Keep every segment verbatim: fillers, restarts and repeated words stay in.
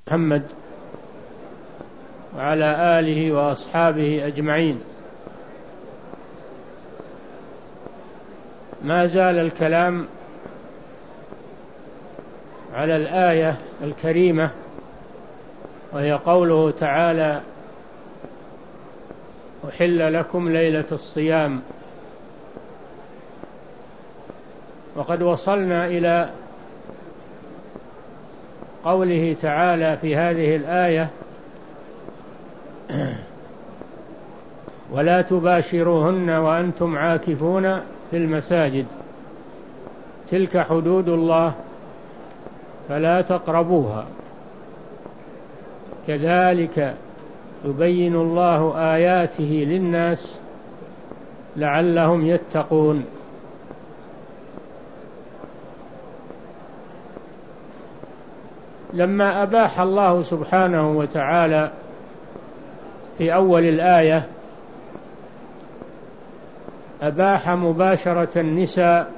محمد وعلى آله وأصحابه أجمعين. ما زال الكلام على الآية الكريمة، وهي قوله تعالى: أحل لكم ليلة الصيام. وقد وصلنا إلى قوله تعالى في هذه الآية: ولا تباشروهن وأنتم عاكفون في المساجد تلك حدود الله فلا تقربوها كذلك يبين الله آياته للناس لعلهم يتقون. لما أباح الله سبحانه وتعالى في أول الآية أباح مباشرة النساء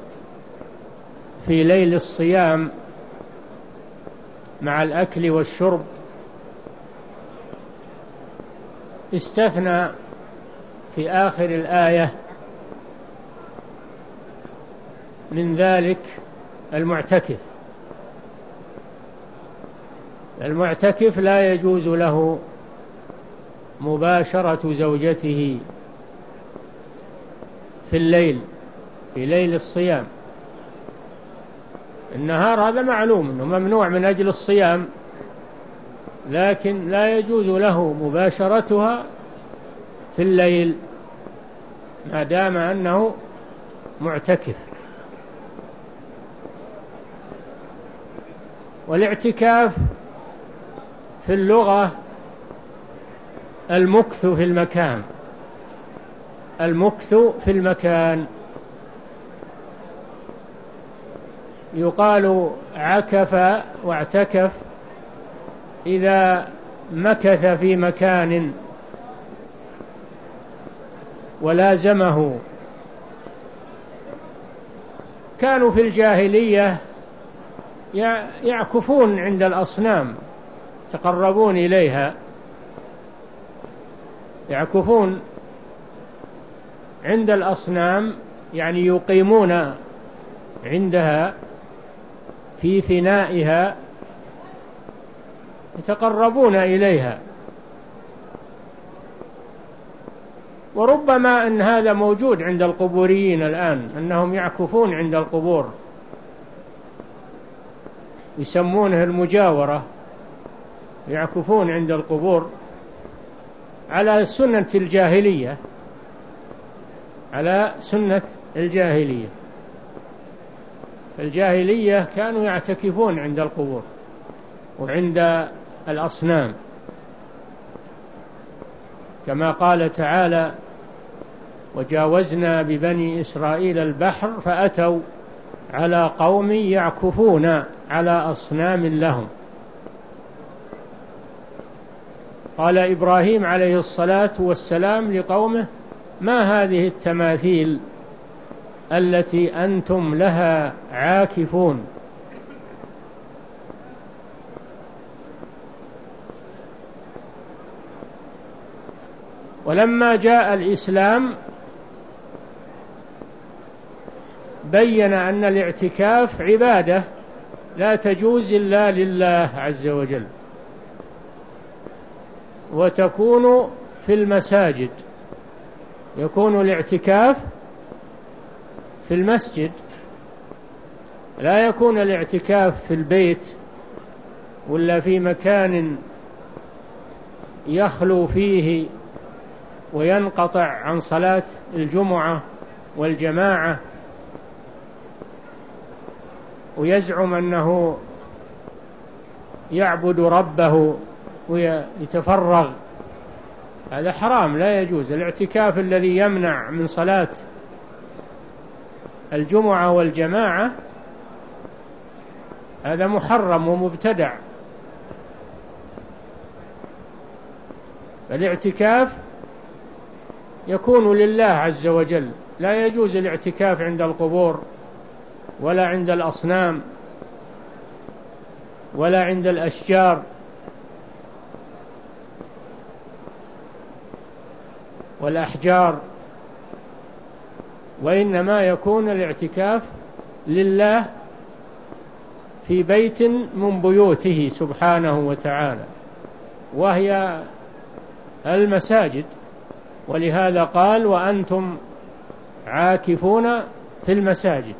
في ليل الصيام مع الأكل والشرب، استثنى في آخر الآية من ذلك المعتكف. المعتكف لا يجوز له مباشرة زوجته في الليل في ليل الصيام. النهار هذا معلوم أنه ممنوع من أجل الصيام، لكن لا يجوز له مباشرتها في الليل ما دام أنه معتكف. والاعتكاف في اللغة المكث في المكان، المكث في المكان. يقال عكف واعتكف إذا مكث في مكان ولازمه. كانوا في الجاهلية يعكفون عند الأصنام، يتقربون إليها، يعكفون عند الأصنام، يعني يقيمون عندها في فنائها، يتقربون إليها. وربما أن هذا موجود عند القبوريين الآن، أنهم يعكفون عند القبور، يسمونه المجاورة، يعكفون عند القبور على سنة الجاهلية، على سنة الجاهلية. الجاهلية كانوا يعتكفون عند القبور وعند الأصنام، كما قال تعالى: وجاوزنا ببني إسرائيل البحر فأتوا على قوم يعكفون على أصنام لهم. قال إبراهيم عليه الصلاة والسلام لقومه: ما هذه التماثيل التي أنتم لها عاكفون؟ ولما جاء الإسلام بين أن الاعتكاف عبادة لا تجوز إلا لله عز وجل، وتكون في المساجد. يكون الاعتكاف في المسجد، لا يكون الاعتكاف في البيت ولا في مكان يخلو فيه وينقطع عن صلاة الجمعة والجماعة ويزعم أنه يعبد ربه ويتفرغ. هذا حرام، لا يجوز. الاعتكاف الذي يمنع من صلاة الجمعة والجماعة هذا محرم ومبتدع. الاعتكاف يكون لله عز وجل، لا يجوز الاعتكاف عند القبور ولا عند الأصنام ولا عند الأشجار والأحجار، وإنما يكون الاعتكاف لله في بيت من بيوته سبحانه وتعالى، وهي المساجد. ولهذا قال: وأنتم عاكفون في المساجد.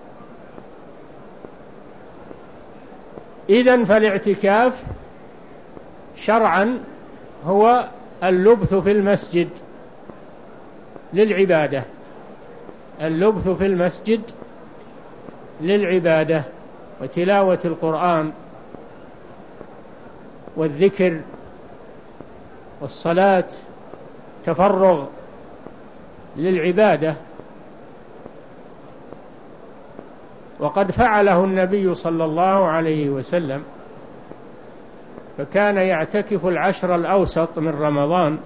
إذن فالاعتكاف شرعا هو اللبث في المسجد للعبادة، اللبث في المسجد للعبادة وتلاوة القرآن والذكر والصلاة، تفرغ للعبادة. وقد فعله النبي صلى الله عليه وسلم، فكان يعتكف العشر الأوسط من رمضان،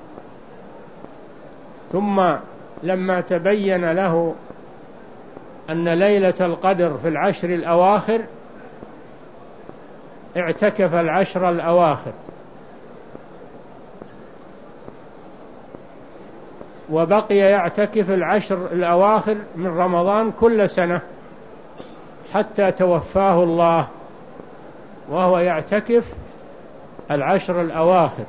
ثم لما تبين له أن ليلة القدر في العشر الأواخر اعتكف العشر الأواخر، وبقي يعتكف العشر الأواخر من رمضان كل سنة حتى توفاه الله وهو يعتكف العشر الأواخر.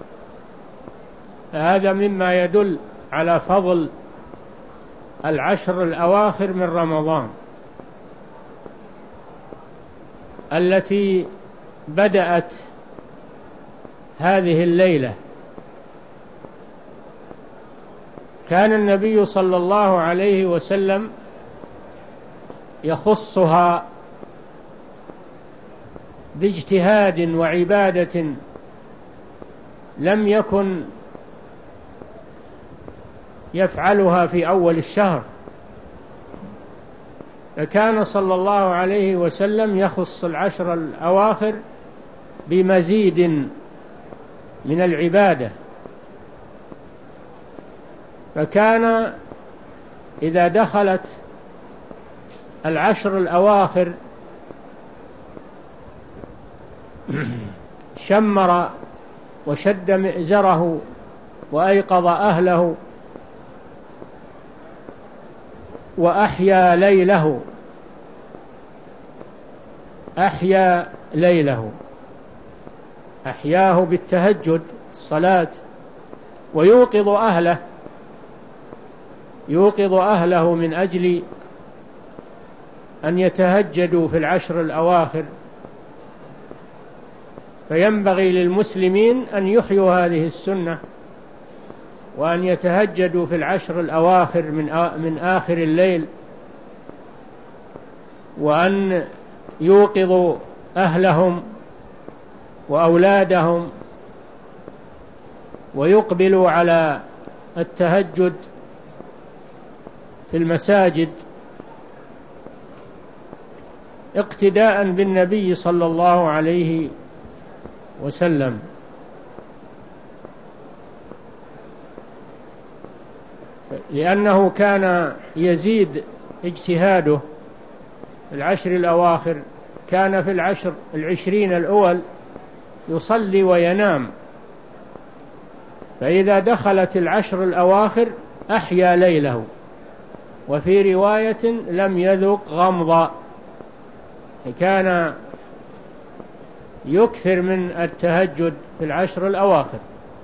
هذا مما يدل على فضل العشر الأواخر من رمضان التي بدأت هذه الليلة. كان النبي صلى الله عليه وسلم يخصها باجتهاد وعبادة لم يكن يفعلها في أول الشهر، فكان صلى الله عليه وسلم يخص العشر الأواخر بمزيد من العبادة. فكان إذا دخلت العشر الأواخر شمر وشد مئزره وأيقظ أهله وأحيا ليله أحيا ليله أحياه بالتهجد الصلاة، ويوقظ أهله يوقظ أهله من أجل أن يتهجدوا في العشر الأواخر. فينبغي للمسلمين أن يحيوا هذه السنة وأن يتهجدوا في العشر الأواخر من من آخر الليل، وأن يوقظوا أهلهم وأولادهم ويقبلوا على التهجد في المساجد اقتداء بالنبي صلى الله عليه وسلم. لأنه كان يزيد اجتهاده في العشر الأواخر، كان في العشر العشرين الأول يصلي وينام، فإذا دخلت العشر الأواخر أحيا ليله، وفي رواية لم يذق غمضا، كان يكثر من التهجد في العشر الأواخر.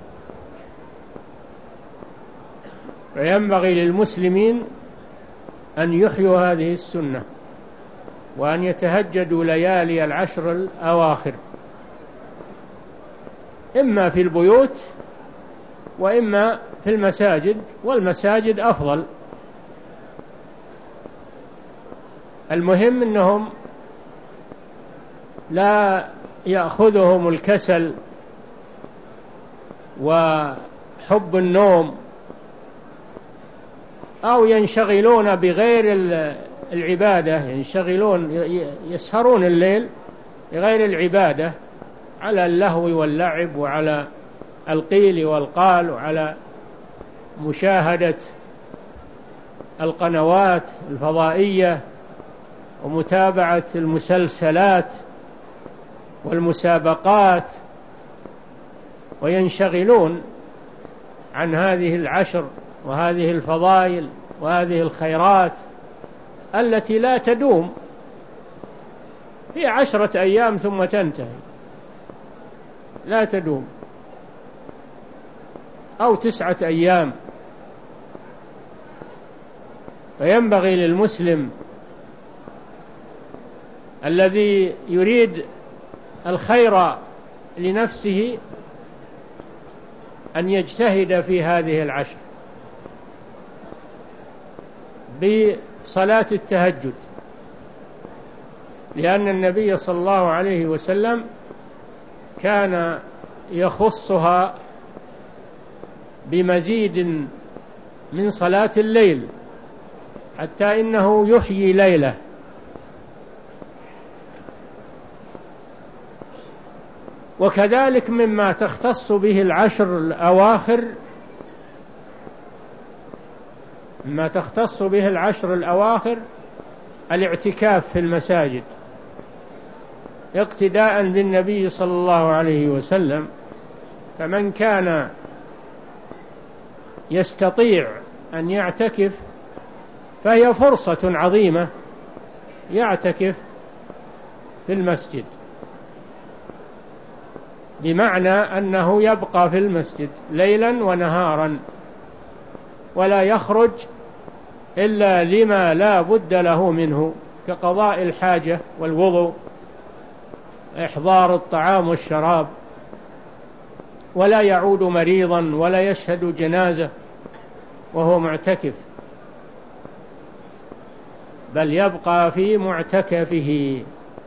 فينبغي للمسلمين أن يحيوا هذه السنة وأن يتهجدوا ليالي العشر الأواخر، إما في البيوت وإما في المساجد، والمساجد أفضل. المهم أنهم لا يأخذهم الكسل وحب النوم أو ينشغلون بغير العبادة، ينشغلون يسهرون الليل بغير العبادة على اللهو واللعب وعلى القيل والقال وعلى مشاهدة القنوات الفضائية ومتابعة المسلسلات والمسابقات، وينشغلون عن هذه العشر وهذه الفضائل وهذه الخيرات التي لا تدوم، هي عشرة أيام ثم تنتهي، لا تدوم، أو تسعة أيام. فينبغي للمسلم الذي يريد الخير لنفسه أن يجتهد في هذه العشر بصلاة التهجد، لأن النبي صلى الله عليه وسلم كان يخصها بمزيد من صلاة الليل، حتى إنه يحيي ليله. وكذلك مما تختص به العشر الأواخر مما تختص به العشر الأواخر الاعتكاف في المساجد، اقتداء بالنبي صلى الله عليه وسلم. فمن كان يستطيع أن يعتكف فهي فرصة عظيمة يعتكف في المسجد، بمعنى أنه يبقى في المسجد ليلا ونهارا ولا يخرج إلا لما لا بد له منه، كقضاء الحاجة والوضوء، إحضار الطعام والشراب، ولا يعود مريضا ولا يشهد جنازة وهو معتكف، بل يبقى في معتكفه.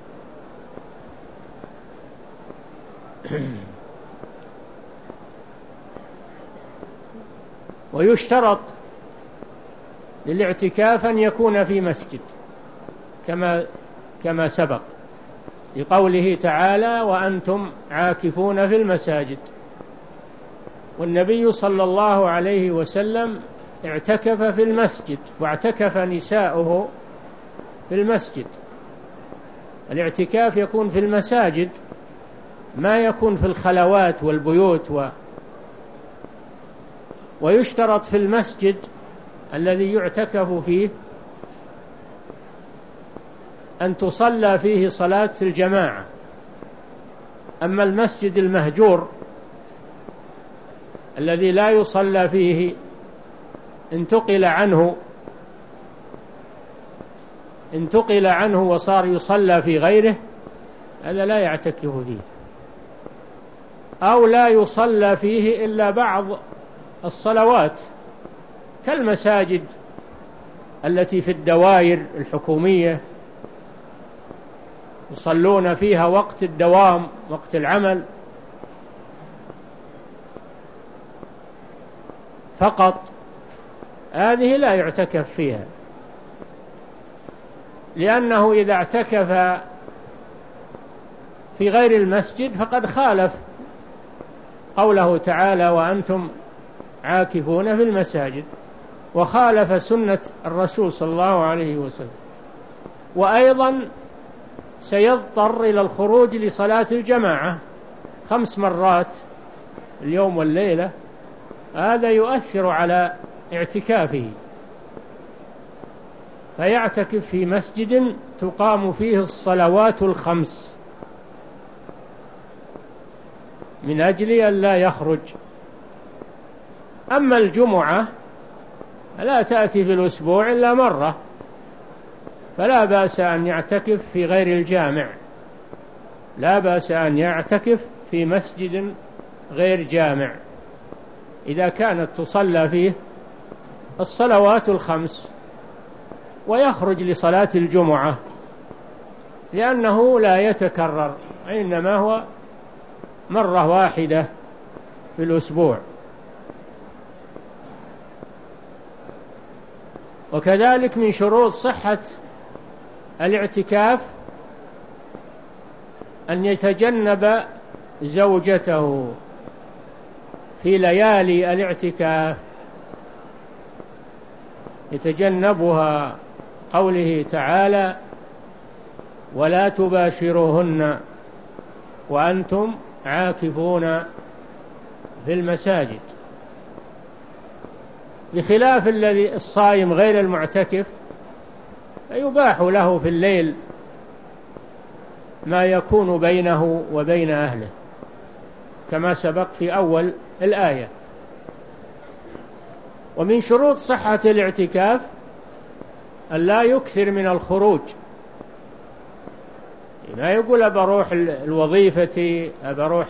ويشترط للاعتكاف أن يكون في مسجد كما كما سبق، لقوله تعالى: وأنتم عاكفون في المساجد. والنبي صلى الله عليه وسلم اعتكف في المسجد، واعتكف نساؤه في المسجد. الاعتكاف يكون في المساجد، ما يكون في الخلوات والبيوت و... ويشترط في المسجد الذي يعتكف فيه أن تصلى فيه صلاة الجماعة. أما المسجد المهجور الذي لا يصلى فيه انتقل عنه انتقل عنه وصار يصلى في غيره، هذا لا يعتكف فيه، أو لا يصلى فيه إلا بعض الصلوات كالمساجد التي في الدوائر الحكومية يصلون فيها وقت الدوام، وقت العمل فقط، هذه لا يعتكف فيها، لأنه إذا اعتكف في غير المسجد فقد خالف قوله تعالى: وأنتم عاكفون في المساجد، وخالف سنة الرسول صلى الله عليه وسلم. وأيضا سيضطر إلى الخروج لصلاة الجماعة خمس مرات اليوم والليلة، هذا يؤثر على اعتكافه، فيعتكف في مسجد تقام فيه الصلوات الخمس من أجل أن لا يخرج. أما الجمعة لا تأتي في الأسبوع إلا مرة، فلا بأس أن يعتكف في غير الجامع، لا بأس أن يعتكف في مسجد غير جامع إذا كانت تصلى فيه الصلوات الخمس، ويخرج لصلاة الجمعة لأنه لا يتكرر، إنما هو مرة واحدة في الأسبوع. وكذلك من شروط صحة الاعتكاف أن يتجنب زوجته في ليالي الاعتكاف، يتجنبها، قوله تعالى: ولا تباشروهن وأنتم عاكفون في المساجد. بخلاف الذي الصائم غير المعتكف يباح له في الليل ما يكون بينه وبين أهله كما سبق في أول الآية. ومن شروط صحة الاعتكاف أن لا يكثر من الخروج، ما يقول أبروح الوظيفة أبروح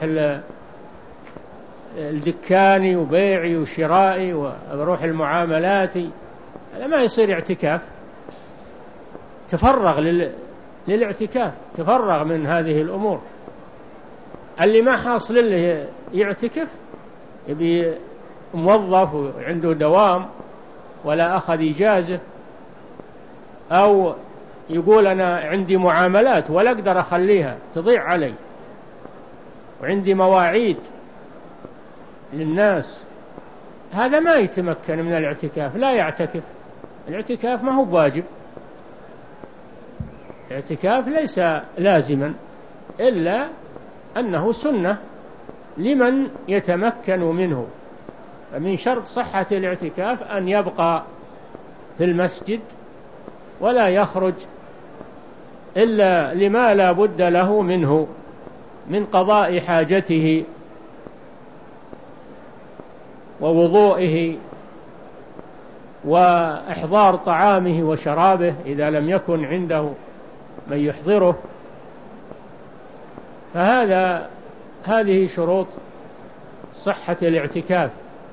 الدكاني وبيعي وشرائي وأبروح المعاملات، هذا ما يصير اعتكاف. تفرغ لل... للاعتكاف، تفرغ من هذه الأمور. اللي ما حاصل له يعتكف يبي موظف وعنده دوام ولا أخذ إجازة، أو يقول أنا عندي معاملات ولا أقدر أخليها تضيع علي، وعندي مواعيد للناس، هذا ما يتمكن من الاعتكاف، لا يعتكف. الاعتكاف ما هو واجب، الاعتكاف ليس لازما، إلا أنه سنة لمن يتمكن منه. فمن شرط صحة الاعتكاف أن يبقى في المسجد ولا يخرج إلا لما لا بد له منه من قضاء حاجته ووضوئه وإحضار طعامه وشرابه إذا لم يكن عنده من يحضره. فهذا هذه شروط صحة الاعتكاف.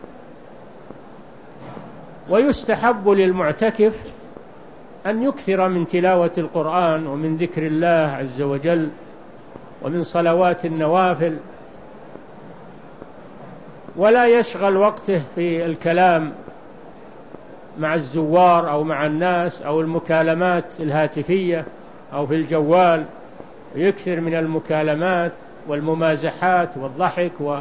ويستحب للمعتكف أن يكثر من تلاوة القرآن ومن ذكر الله عز وجل ومن صلوات النوافل، ولا يشغل وقته في الكلام مع الزوار أو مع الناس أو المكالمات الهاتفية أو في الجوال، يكثر من المكالمات والممازحات والضحك و...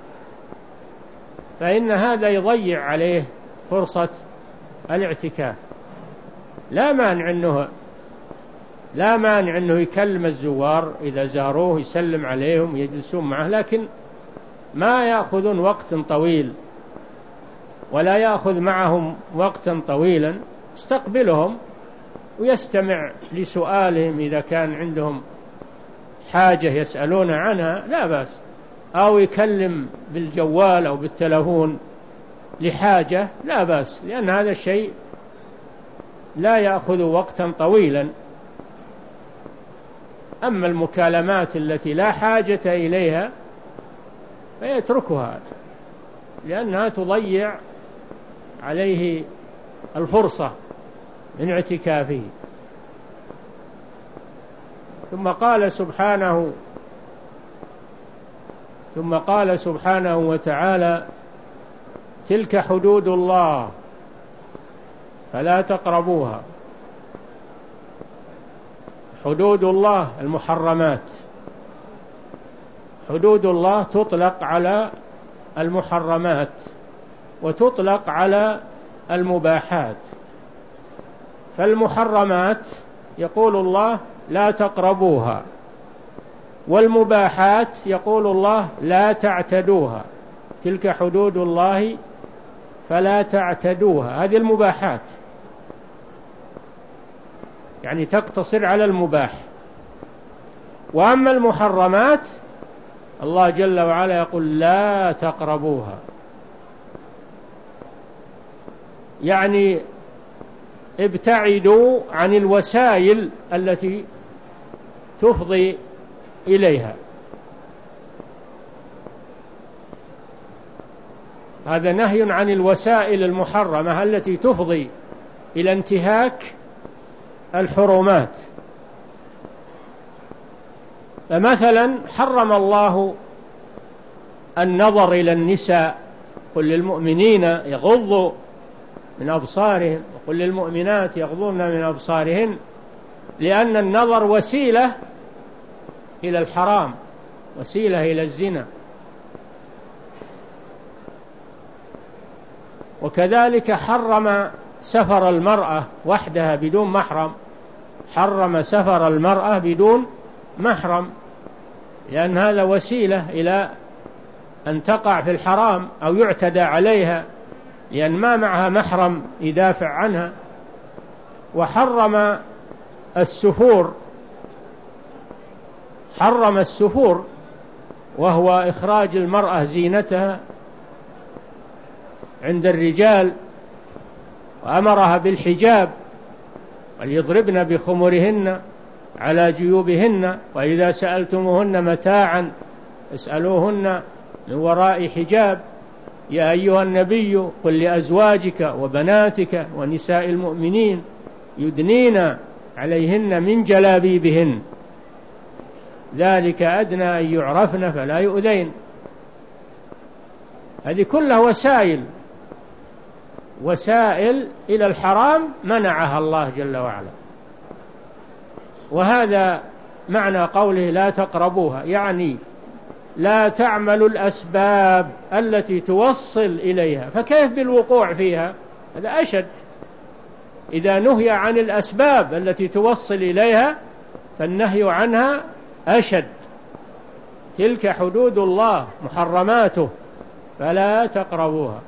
فإن هذا يضيع عليه فرصة الاعتكاف. لا مانع أنه لا مانع أنه يكلم الزوار إذا زاروه، يسلم عليهم يجلسون معه، لكن ما يأخذون وقت طويل ولا يأخذ معهم وقتا طويلا، يستقبلهم ويستمع لسؤالهم إذا كان عندهم حاجة يسألون عنها لا بأس، أو يكلم بالجوال أو بالتلفون لحاجة لا بأس، لأن هذا الشيء لا يأخذ وقتا طويلا. أما المكالمات التي لا حاجة إليها فيتركها، لأنها تضيع عليه الفرصة من اعتكافه. ثم قال سبحانه ثم قال سبحانه وتعالى: تلك حدود الله فلا تقربوها. حدود الله المحرمات، حدود الله تطلق على المحرمات وتطلق على المباحات. فالمحرمات يقول الله لا تقربوها، والمباحات يقول الله لا تعتدوها. تلك حدود الله فلا تعتدوها، هذه المباحات، يعني تقتصر على المباح. وأما المحرمات الله جل وعلا يقول لا تقربوها، يعني ابتعدوا عن الوسائل التي تفضي إليها. هذا نهي عن الوسائل المحرمة التي تفضي إلى انتهاك الحرمات. فمثلا حرم الله النظر إلى النساء، قل للمؤمنين يغضوا من أبصارهم وقل للمؤمنات يغضون من أبصارهن، لأن النظر وسيلة إلى الحرام، وسيلة إلى الزنا. وكذلك حرم سفر المرأة وحدها بدون محرم، حرم سفر المرأة بدون محرم، لأن هذا وسيلة إلى أن تقع في الحرام أو يعتدى عليها لأن ما معها محرم يدافع عنها. وحرم السفور، حرم السفور وهو إخراج المرأة زينتها عند الرجال، وأمرها بالحجاب وليضربن بخمرهن على جيوبهن، وإذا سألتموهن متاعا اسألوهن من وراء حجاب. يا أيها النبي قل لأزواجك وبناتك ونساء المؤمنين يدنين عليهن من جلابيبهن ذلك أدنى أن يعرفن فلا يؤذين. هذه كلها وسائل وسائل إلى الحرام منعها الله جل وعلا. وهذا معنى قوله لا تقربوها، يعني لا تعملوا الأسباب التي توصل إليها. فكيف بالوقوع فيها؟ هذا أشد. إذا نهي عن الأسباب التي توصل إليها فالنهي عنها أشد. تلك حدود الله محرماته فلا تقربوها.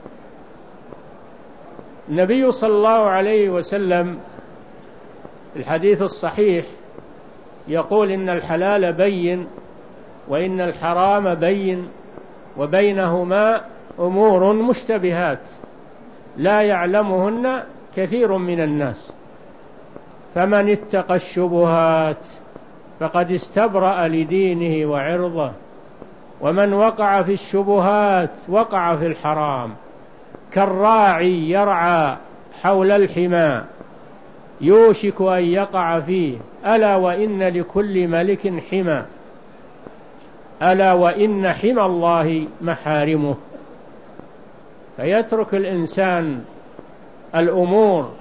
النبي صلى الله عليه وسلم في الحديث الصحيح يقول إن الحلال بين وإن الحرام بين وبينهما أمور مشتبهات لا يعلمهن كثير من الناس، فمن اتقى الشبهات فقد استبرأ لدينه وعرضه، ومن وقع في الشبهات وقع في الحرام. كالراعي يرعى حول الحمى يوشك أن يقع فيه، ألا وإن لكل ملك حمى، ألا وإن حمى الله محارمه. فيترك الإنسان الأمور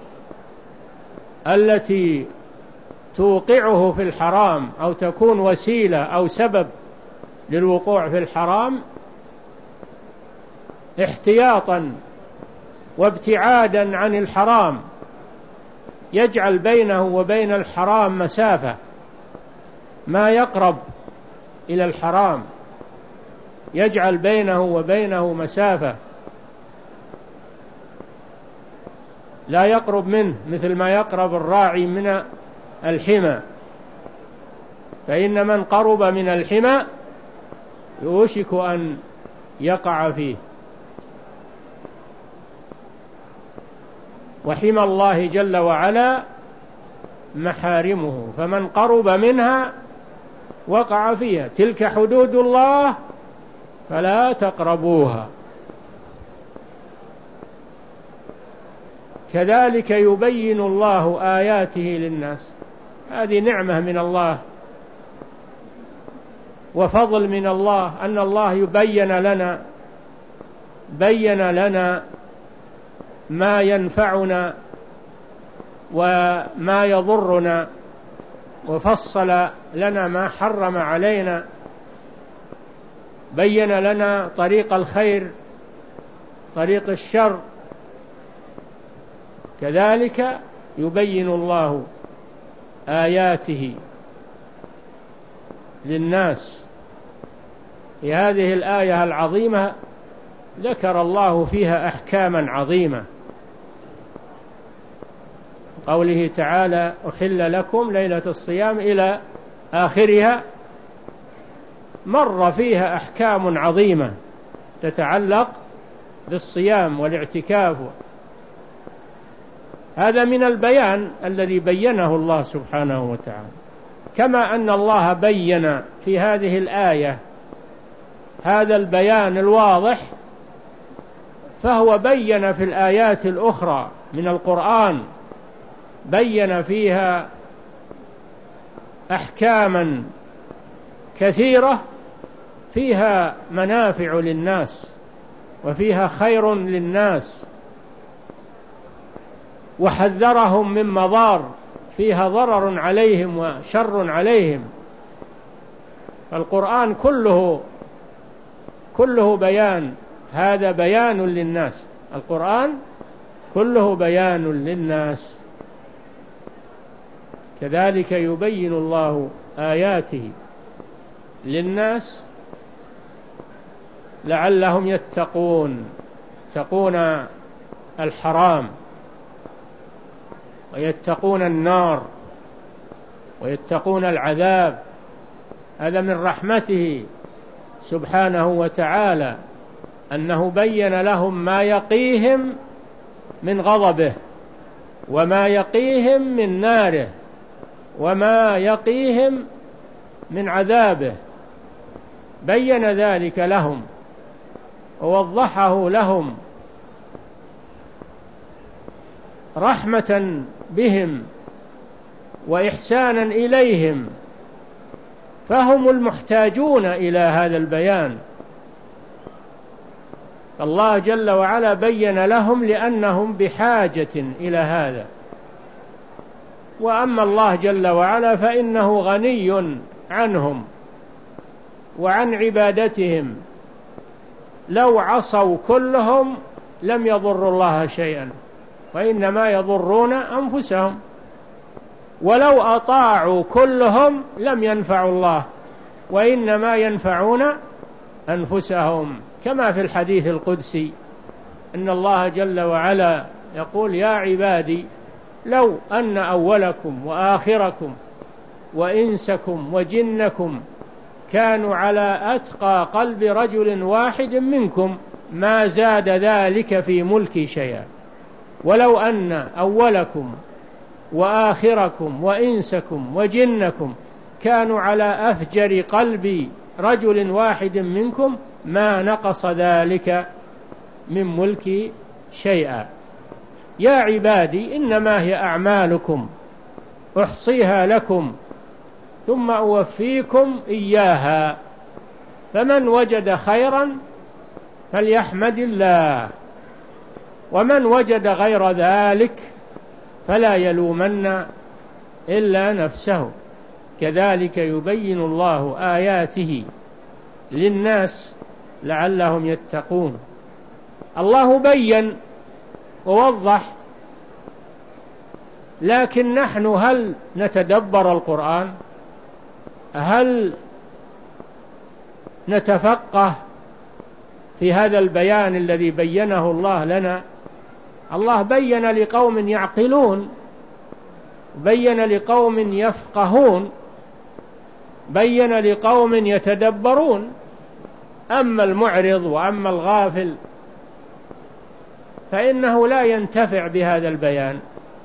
التي توقعه في الحرام أو تكون وسيلة أو سبب للوقوع في الحرام احتياطا وابتعادا عن الحرام، يجعل بينه وبين الحرام مسافة ما يقرب إلى الحرام، يجعل بينه وبينه مسافة لا يقرب منه، مثل ما يقرب الراعي من الحمى. فإن من قرب من الحمى يوشك أن يقع فيه. وحمى الله جل وعلا محارمه، فمن قرب منها وقع فيها. تلك حدود الله فلا تقربوها. كذلك يبين الله آياته للناس. هذه نعمة من الله وفضل من الله أن الله يبين لنا بين لنا ما ينفعنا وما يضرنا، وفصل لنا ما حرم علينا، بين لنا طريق الخير طريق الشر. كذلك يبين الله آياته للناس. في هذه الآية العظيمة ذكر الله فيها أحكاما عظيمة. قوله تعالى أحل لكم ليلة الصيام إلى آخرها، مر فيها أحكام عظيمة تتعلق بالصيام والاعتكاف. هذا من البيان الذي بينه الله سبحانه وتعالى. كما أن الله بين في هذه الآية هذا البيان الواضح، فهو بين في الآيات الأخرى من القرآن، بين فيها أحكاما كثيرة فيها منافع للناس وفيها خير للناس، وحذرهم من مضار فيها ضرر عليهم وشر عليهم. القرآن كله كله بيان، هذا بيان للناس. القرآن كله بيان للناس. كذلك يبين الله آياته للناس لعلهم يتقون، يتقون الحرام ويتقون النار ويتقون العذاب. هذا من رحمته سبحانه وتعالى أنه بين لهم ما يقيهم من غضبه وما يقيهم من ناره وما يقيهم من عذابه، بين ذلك لهم ووضحه لهم رحمة بهم وإحسانا إليهم، فهم المحتاجون إلى هذا البيان. الله جل وعلا بين لهم لأنهم بحاجة إلى هذا. وأما الله جل وعلا فإنه غني عنهم وعن عبادتهم، لو عصوا كلهم لم يضروا الله شيئا وإنما يضرون أنفسهم، ولو أطاعوا كلهم لم ينفعوا الله وإنما ينفعون أنفسهم، كما في الحديث القدسي إن الله جل وعلا يقول: يا عبادي لو أن أولكم وآخركم وإنسكم وجنكم كانوا على أتقى قلب رجل واحد منكم ما زاد ذلك في ملكي شيئا، ولو أن أولكم وآخركم وإنسكم وجنكم كانوا على أفجر قلب رجل واحد منكم ما نقص ذلك من ملكي شيئا. يا عبادي إنما هي أعمالكم أحصيها لكم ثم أوفيكم إياها، فمن وجد خيرا فليحمد الله، ومن وجد غير ذلك فلا يلومن إلا نفسه. كذلك يبين الله آياته للناس لعلهم يتقون. الله بين ووضح، لكن نحن هل نتدبر القرآن؟ هل نتفقه في هذا البيان الذي بينه الله لنا؟ الله بين لقوم يعقلون، بين لقوم يفقهون، بين لقوم يتدبرون. أما المعرض وأما الغافل فإنه لا ينتفع بهذا البيان.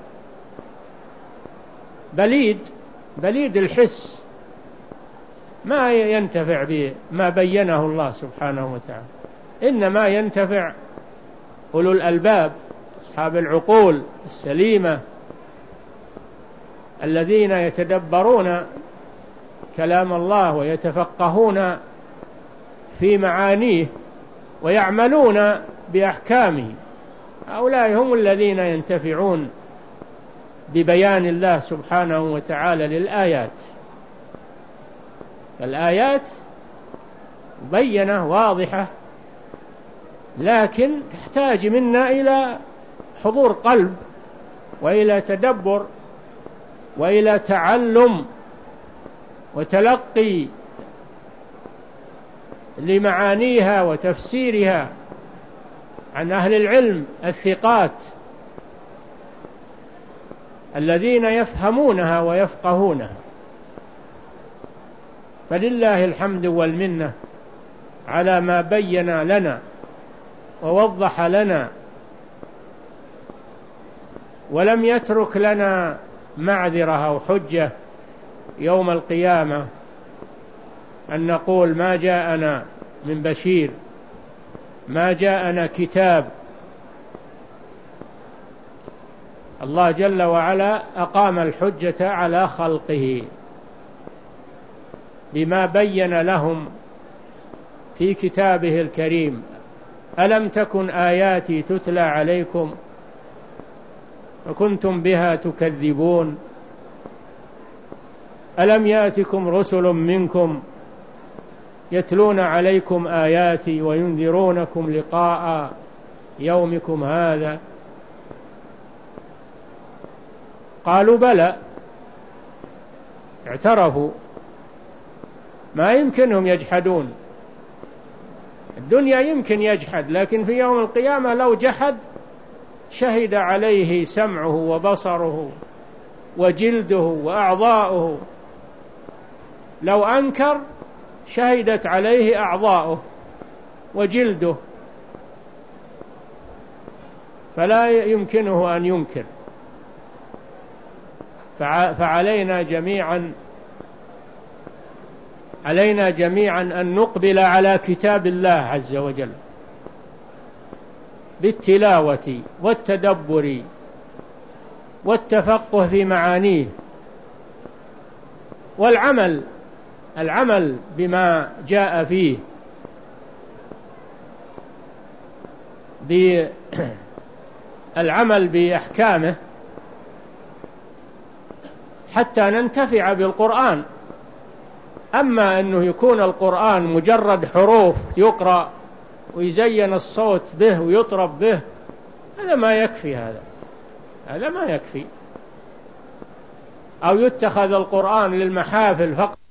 بليد بليد الحس ما ينتفع بما بينه الله سبحانه وتعالى، إنما ينتفع أولو الألباب أصحاب العقول السليمة الذين يتدبرون كلام الله ويتفقهون في معانيه ويعملون بأحكامه. هؤلاء هم الذين ينتفعون ببيان الله سبحانه وتعالى للآيات. الآيات بينة واضحة، لكن تحتاج منا إلى حضور قلب وإلى تدبر وإلى تعلم وتلقي لمعانيها وتفسيرها عن أهل العلم الثقات الذين يفهمونها ويفقهونها. فلله الحمد والمنة على ما بين لنا ووضح لنا، ولم يترك لنا معذرة أو حجة يوم القيامة أن نقول ما جاءنا من بشير، ما جاءنا كتاب. الله جل وعلا أقام الحجة على خلقه بما بين لهم في كتابه الكريم: ألم تكن آياتي تتلى عليكم وكنتم بها تكذبون، ألم يأتكم رسل منكم يتلون عليكم آياتي وينذرونكم لقاء يومكم هذا. قالوا بلى، اعترفوا، ما يمكنهم يجحدون. الدنيا يمكن يجحد، لكن في يوم القيامة لو جحد شهد عليه سمعه وبصره وجلده وأعضاؤه، لو أنكر شهدت عليه أعضاؤه وجلده، فلا يمكنه أن ينكر. فعلينا جميعا علينا جميعا أن نقبل على كتاب الله عز وجل بالتلاوة والتدبر والتفقه في معانيه، والعمل العمل بما جاء فيه، بالعمل بأحكامه، حتى ننتفع بالقرآن. أما أنه يكون القرآن مجرد حروف يقرأ ويزين الصوت به ويطرب به، هذا ما يكفي، هذا هذا ما يكفي. أو يتخذ القرآن للمحافل فقط